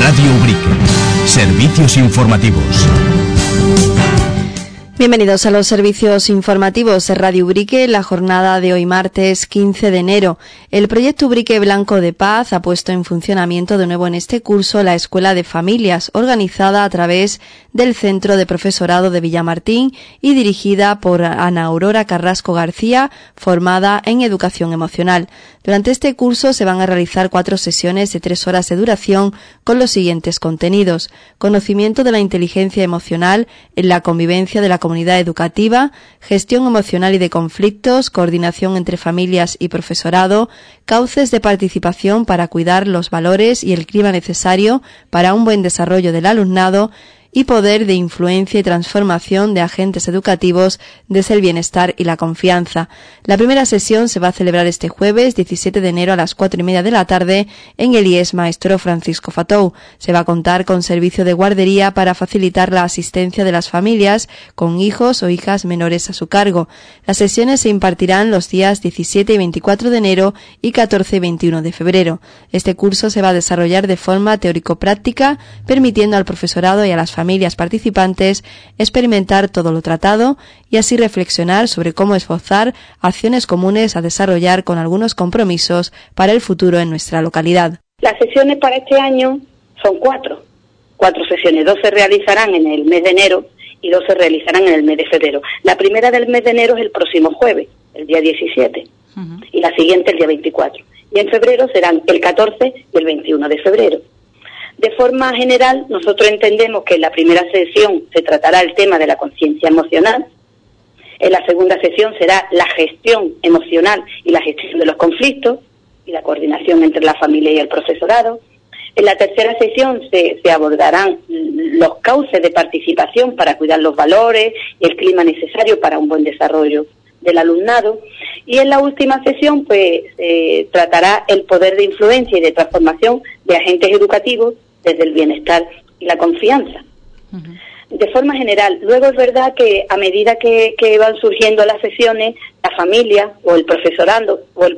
Radio Ubrique. Servicios informativos. Bienvenidos a los servicios informativos de Radio Ubrique. La jornada de hoy martes 15 de enero. El proyecto Ubrique Blanco de Paz ha puesto en funcionamiento de nuevo en este curso la Escuela de Familias, organizada a través del Centro de Profesorado de Villamartín y dirigida por Ana Aurora Carrasco García, formada en Educación Emocional. Durante este curso se van a realizar 4 sesiones de 3 horas de duración con los siguientes contenidos: conocimiento de la inteligencia emocional en la convivencia de la comunidad educativa, gestión emocional y de conflictos, coordinación entre familias y profesorado, cauces de participación para cuidar los valores y el clima necesario para un buen desarrollo del alumnado, y poder de influencia y transformación de agentes educativos desde el bienestar y la confianza. La primera sesión se va a celebrar este jueves 17 de enero a las 4:30 de la tarde en el IES Maestro Francisco Fatou. Se va a contar con servicio de guardería para facilitar la asistencia de las familias con hijos o hijas menores a su cargo. Las sesiones se impartirán los días 17 y 24 de enero y 14 y 21 de febrero. Este curso se va a desarrollar de forma teórico-práctica, permitiendo al profesorado y a las familias participantes experimentar todo lo tratado y así reflexionar sobre cómo esbozar acciones comunes a desarrollar con algunos compromisos para el futuro en nuestra localidad. Las sesiones para este año son 4 sesiones. 2 se realizarán en el mes de enero y 2 se realizarán en el mes de febrero. La primera del mes de enero es el próximo jueves, el día 17, y la siguiente el día 24. Y en febrero serán el 14 y el 21 de febrero. De forma general, nosotros entendemos que en la primera sesión se tratará el tema de la conciencia emocional, en la segunda sesión será la gestión emocional y la gestión de los conflictos y la coordinación entre la familia y el profesorado. En la tercera sesión se abordarán los cauces de participación para cuidar los valores y el clima necesario para un buen desarrollo del alumnado, y en la última sesión tratará el poder de influencia y de transformación de agentes educativos desde el bienestar y la confianza. De forma general, luego es verdad que a medida que van surgiendo las sesiones, la familia o el profesorado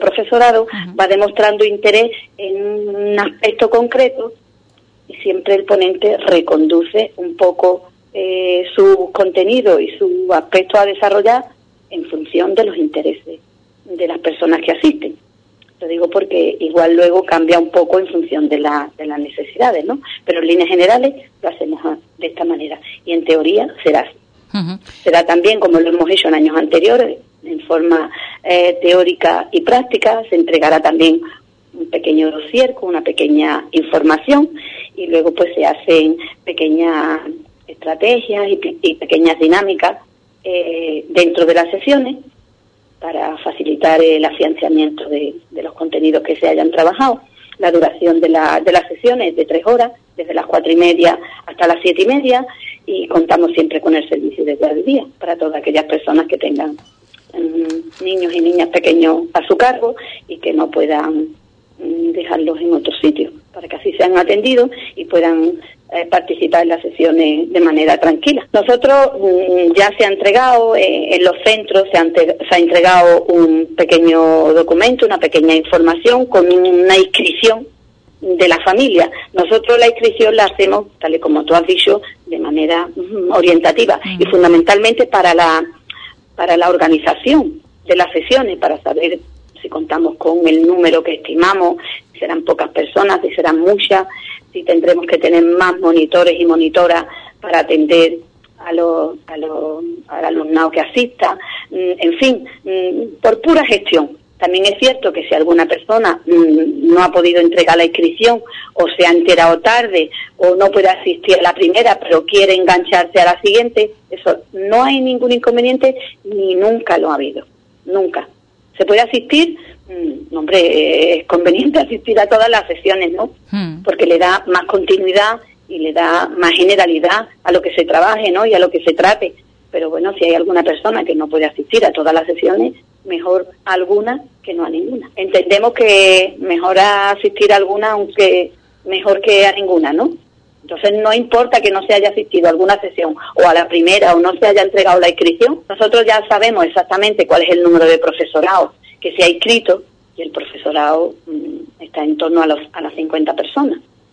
va demostrando interés en un aspecto concreto y siempre el ponente reconduce un poco su contenido y su aspecto a desarrollar en función de los intereses de las personas que asisten. Lo digo porque igual luego cambia un poco en función de las necesidades, ¿no? Pero en líneas generales lo hacemos de esta manera. Y en teoría será así. Será también, como lo hemos hecho en años anteriores, en forma teórica y práctica. Se entregará también un pequeño dossier con una pequeña información y luego pues se hacen pequeñas estrategias y pequeñas dinámicas dentro de las sesiones para facilitar el afianzamiento de los contenidos que se hayan trabajado. La duración de las sesiones es de 3 horas, desde las 4:30 hasta las 7:30, y contamos siempre con el servicio de guardería para todas aquellas personas que tengan niños y niñas pequeños a su cargo y que no puedan dejarlos en otro sitio, para que así sean atendidos y puedan participar en las sesiones de manera tranquila. Nosotros ya se ha entregado, en los centros se ha entregado un pequeño documento, una pequeña información con una inscripción de la familia. Nosotros la inscripción la hacemos, tal y como tú has dicho, de manera orientativa y fundamentalmente para la organización de las sesiones, para saber si contamos con el número que estimamos, si serán pocas personas, si serán muchas, si tendremos que tener más monitores y monitoras para atender al alumnado que asista, en fin, por pura gestión. También es cierto que si alguna persona no ha podido entregar la inscripción o se ha enterado tarde o no puede asistir a la primera pero quiere engancharse a la siguiente, eso no hay ningún inconveniente ni nunca lo ha habido, nunca. ¿Se puede asistir? Es conveniente asistir a todas las sesiones, ¿no? Porque le da más continuidad y le da más generalidad a lo que se trabaje, ¿no? Y a lo que se trate. Pero bueno, si hay alguna persona que no puede asistir a todas las sesiones, mejor a alguna que no a ninguna. Entendemos que mejor a asistir a alguna, aunque mejor que a ninguna, ¿no? Entonces no importa que no se haya asistido a alguna sesión o a la primera o no se haya entregado la inscripción, nosotros ya sabemos exactamente cuál es el número de profesorado que se ha inscrito y el profesorado está en torno a las 50 personas.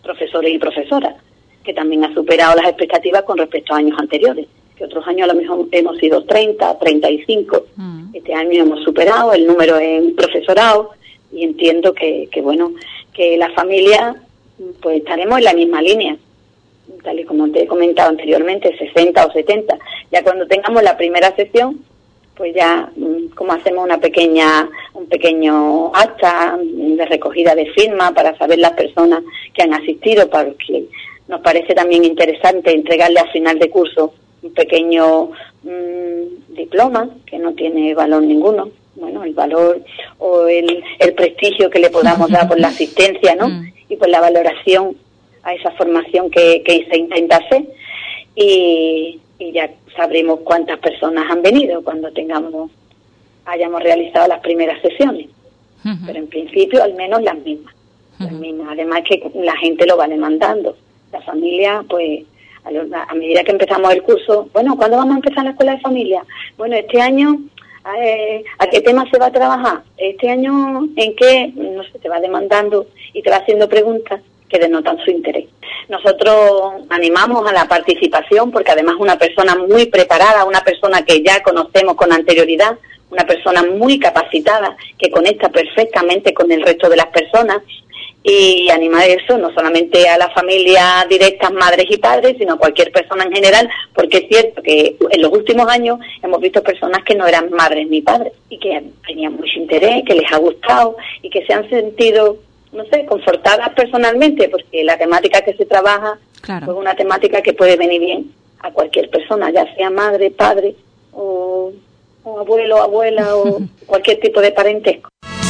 profesores y profesoras, que también ha superado las expectativas con respecto a años anteriores, que otros años a lo mejor hemos sido 30, 35, este año hemos superado el número en profesorado, y entiendo que la familia, pues estaremos en la misma línea, tal y como te he comentado anteriormente, 60 o 70. Ya cuando tengamos la primera sesión, pues ya como hacemos un pequeño acta de recogida de firmas para saber las personas que han asistido, porque nos parece también interesante entregarle al final de curso un pequeño diploma que no tiene valor ninguno. Bueno, el valor o el prestigio que le podamos dar por la asistencia, ¿no? Y por la valoración a esa formación que se intenta hacer, y ya sabremos cuántas personas han venido cuando hayamos realizado las primeras sesiones. Pero en principio al menos las mismas. Además que la gente lo va demandando. La familia, pues, a medida que empezamos el curso, bueno, ¿cuándo vamos a empezar la escuela de familia? Bueno, este año, ¿a qué tema se va a trabajar? Este año, ¿en qué? No sé, te va demandando y te va haciendo preguntas que denotan su interés. Nosotros animamos a la participación porque además una persona muy preparada, una persona que ya conocemos con anterioridad, una persona muy capacitada que conecta perfectamente con el resto de las personas, y animar eso no solamente a las familias directas, madres y padres, sino a cualquier persona en general, porque es cierto que en los últimos años hemos visto personas que no eran madres ni padres y que tenían mucho interés, que les ha gustado y que se han sentido, no sé, confortadas personalmente, porque la temática que se trabaja es una temática que puede venir bien a cualquier persona, ya sea madre, padre o abuelo, abuela o cualquier tipo de parentesco.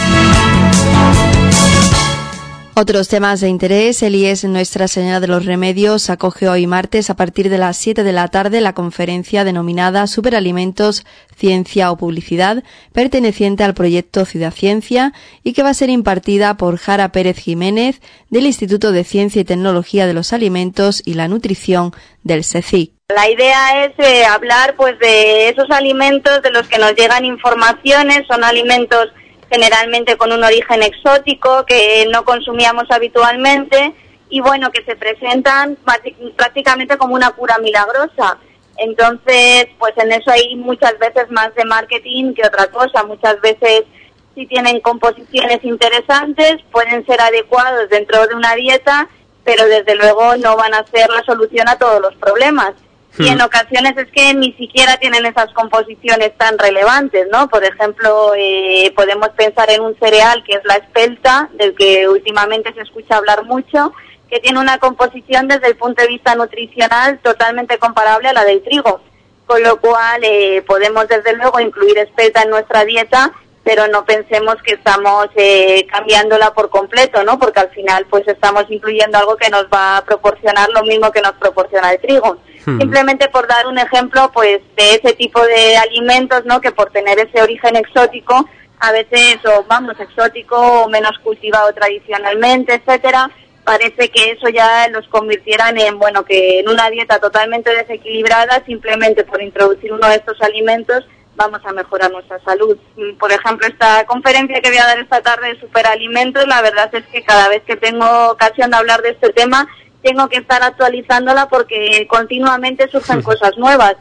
Otros temas de interés. El IES Nuestra Señora de los Remedios acoge hoy martes a partir de las 7 de la tarde la conferencia denominada Superalimentos, Ciencia o Publicidad, perteneciente al proyecto Ciudad Ciencia, y que va a ser impartida por Jara Pérez Jiménez del Instituto de Ciencia y Tecnología de los Alimentos y la Nutrición del SECIC. La idea es hablar pues de esos alimentos de los que nos llegan informaciones. Son alimentos generalmente con un origen exótico que no consumíamos habitualmente y bueno, que se presentan prácticamente como una cura milagrosa. Entonces, pues en eso hay muchas veces más de marketing que otra cosa. Muchas veces sí tienen composiciones interesantes, pueden ser adecuados dentro de una dieta, pero desde luego no van a ser la solución a todos los problemas. Y en ocasiones es que ni siquiera tienen esas composiciones tan relevantes, ¿no? Por ejemplo, podemos pensar en un cereal que es la espelta, del que últimamente se escucha hablar mucho, que tiene una composición desde el punto de vista nutricional totalmente comparable a la del trigo. Con lo cual podemos desde luego incluir espelta en nuestra dieta, pero no pensemos que estamos cambiándola por completo, ¿no? Porque al final pues estamos incluyendo algo que nos va a proporcionar lo mismo que nos proporciona el trigo. Simplemente por dar un ejemplo pues de ese tipo de alimentos, ¿no? Que por tener ese origen exótico, a veces exótico o menos cultivado tradicionalmente, etcétera, parece que eso ya los convirtieran en que en una dieta totalmente desequilibrada, simplemente por introducir uno de estos alimentos vamos a mejorar nuestra salud. Por ejemplo, esta conferencia que voy a dar esta tarde de superalimentos, la verdad es que cada vez que tengo ocasión de hablar de este tema tengo que estar actualizándola porque continuamente surgen cosas nuevas.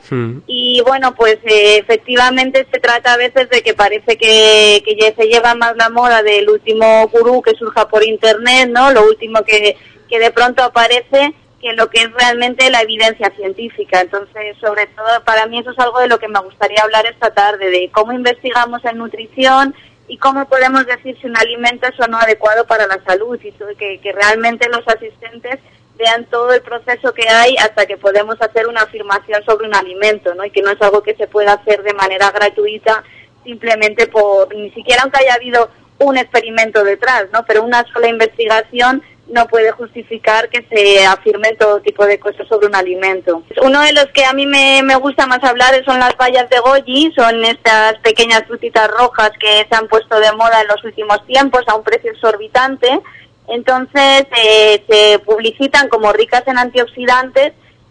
Y bueno, pues efectivamente se trata a veces de que parece que ya se lleva más la moda del último gurú que surja por internet, ¿no? Lo último que de pronto aparece, que lo que es realmente la evidencia científica. Entonces, sobre todo, para mí eso es algo de lo que me gustaría hablar esta tarde, de cómo investigamos en nutrición y cómo podemos decir si un alimento es o no adecuado para la salud, y que realmente los asistentes vean todo el proceso que hay hasta que podemos hacer una afirmación sobre un alimento, ¿no? Y que no es algo que se pueda hacer de manera gratuita, simplemente ni siquiera aunque haya habido un experimento detrás, ¿no? Pero una sola investigación no puede justificar que se afirmen todo tipo de cosas sobre un alimento. Uno de los que a mí me gusta más hablar son las bayas de goji, son estas pequeñas frutitas rojas que se han puesto de moda en los últimos tiempos a un precio exorbitante. Entonces se publicitan como ricas en antioxidantes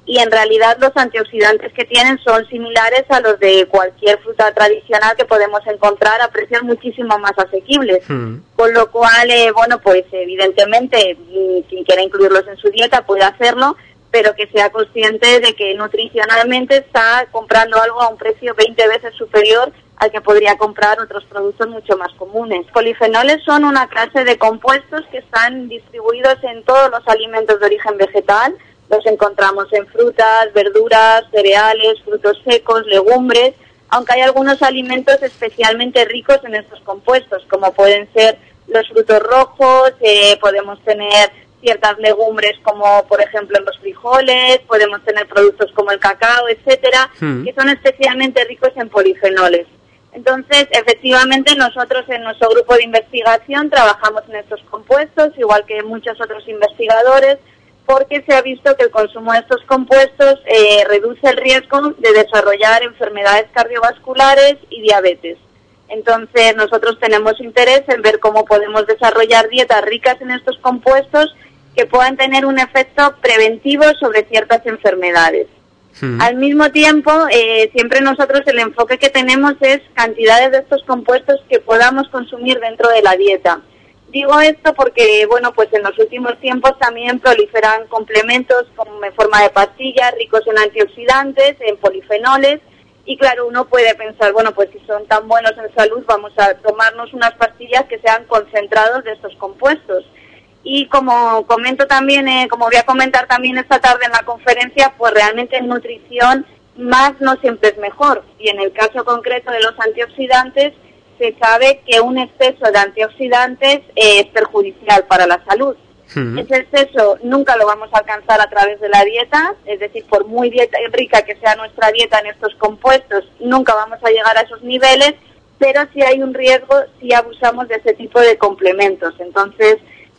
y en realidad los antioxidantes que tienen son similares a los de cualquier fruta tradicional que podemos encontrar a precios muchísimo más asequibles. Con lo cual, pues evidentemente, quien quiera incluirlos en su dieta puede hacerlo, pero que sea consciente de que nutricionalmente está comprando algo a un precio 20 veces superior al que podría comprar otros productos mucho más comunes. Polifenoles son una clase de compuestos que están distribuidos en todos los alimentos de origen vegetal. Los encontramos en frutas, verduras, cereales, frutos secos, legumbres, aunque hay algunos alimentos especialmente ricos en estos compuestos, como pueden ser los frutos rojos, podemos tener ciertas legumbres como por ejemplo los frijoles, podemos tener productos como el cacao, etcétera, que son especialmente ricos en polifenoles. Entonces, efectivamente, nosotros en nuestro grupo de investigación trabajamos en estos compuestos, igual que muchos otros investigadores, porque se ha visto que el consumo de estos compuestos reduce el riesgo de desarrollar enfermedades cardiovasculares y diabetes. Entonces, nosotros tenemos interés en ver cómo podemos desarrollar dietas ricas en estos compuestos que puedan tener un efecto preventivo sobre ciertas enfermedades. Al mismo tiempo, siempre nosotros el enfoque que tenemos es cantidades de estos compuestos que podamos consumir dentro de la dieta. Digo esto porque, pues en los últimos tiempos también proliferan complementos como en forma de pastillas, ricos en antioxidantes, en polifenoles, y claro, uno puede pensar, pues si son tan buenos en salud, vamos a tomarnos unas pastillas que sean concentrados de estos compuestos. Y como comento también, como voy a comentar también esta tarde en la conferencia, pues realmente en nutrición más no siempre es mejor. Y en el caso concreto de los antioxidantes, se sabe que un exceso de antioxidantes es perjudicial para la salud. Ese exceso nunca lo vamos a alcanzar a través de la dieta, es decir, por muy rica que sea nuestra dieta en estos compuestos, nunca vamos a llegar a esos niveles, pero sí hay un riesgo si abusamos de ese tipo de complementos. Entonces,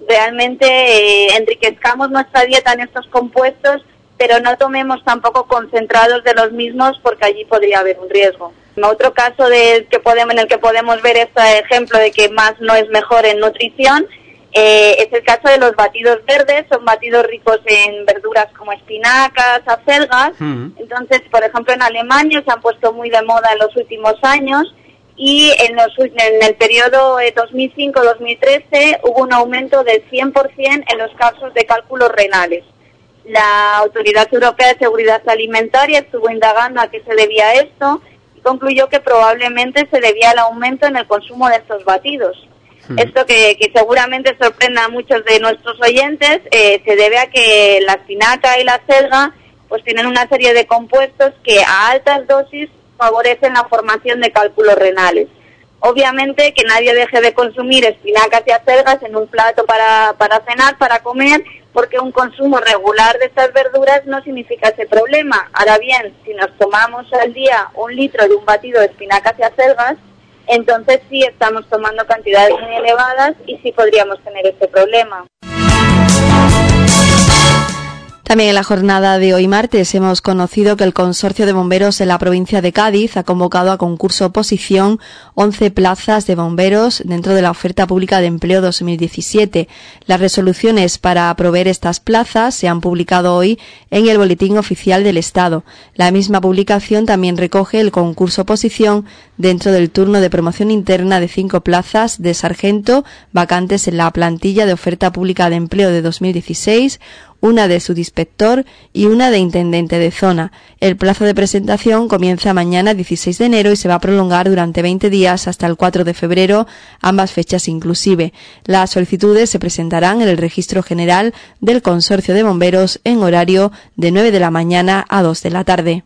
realmente enriquezcamos nuestra dieta en estos compuestos, pero no tomemos tampoco concentrados de los mismos porque allí podría haber un riesgo. Otro caso en el que podemos ver este ejemplo de que más no es mejor en nutrición es el caso de los batidos verdes. Son batidos ricos en verduras como espinacas, acelgas. Entonces, por ejemplo, en Alemania se han puesto muy de moda en los últimos años. Y en el periodo 2005-2013 hubo un aumento del 100% en los casos de cálculos renales. La Autoridad Europea de Seguridad Alimentaria estuvo indagando a qué se debía esto y concluyó que probablemente se debía al aumento en el consumo de estos batidos. Esto que seguramente sorprenda a muchos de nuestros oyentes, se debe a que la espinaca y la acelga pues tienen una serie de compuestos que a altas dosis favorecen la formación de cálculos renales. Obviamente que nadie deje de consumir espinacas y acelgas en un plato para cenar, para comer, porque un consumo regular de estas verduras no significa ese problema. Ahora bien, si nos tomamos al día 1 litro de un batido de espinacas y acelgas, entonces sí estamos tomando cantidades muy elevadas y sí podríamos tener este problema. También en la jornada de hoy martes hemos conocido que el Consorcio de Bomberos de la provincia de Cádiz ha convocado a concurso oposición 11 plazas de bomberos dentro de la oferta pública de empleo 2017. Las resoluciones para proveer estas plazas se han publicado hoy en el Boletín Oficial del Estado. La misma publicación también recoge el concurso oposición dentro del turno de promoción interna de 5 plazas de sargento vacantes en la plantilla de oferta pública de empleo de 2016, una de subinspector y una de intendente de zona. El plazo de presentación comienza mañana 16 de enero y se va a prolongar durante 20 días hasta el 4 de febrero, ambas fechas inclusive. Las solicitudes se presentarán en el Registro General del Consorcio de Bomberos en horario de 9 de la mañana a 2 de la tarde.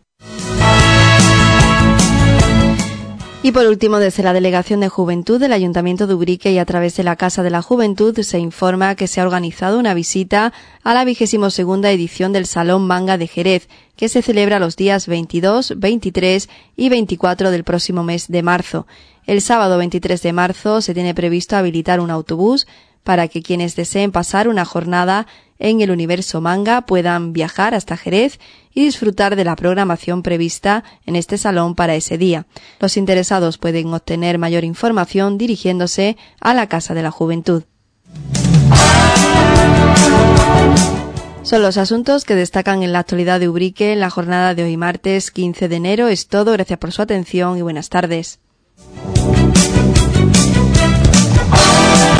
Y por último, desde la Delegación de Juventud del Ayuntamiento de Ubrique y a través de la Casa de la Juventud se informa que se ha organizado una visita a la 22ª edición del Salón Manga de Jerez, que se celebra los días 22, 23 y 24 del próximo mes de marzo. El sábado 23 de marzo se tiene previsto habilitar un autobús para que quienes deseen pasar una jornada en el universo manga puedan viajar hasta Jerez y disfrutar de la programación prevista en este salón para ese día. Los interesados pueden obtener mayor información dirigiéndose a la Casa de la Juventud. Son los asuntos que destacan en la actualidad de Ubrique en la jornada de hoy martes 15 de enero. Es todo, gracias por su atención y buenas tardes.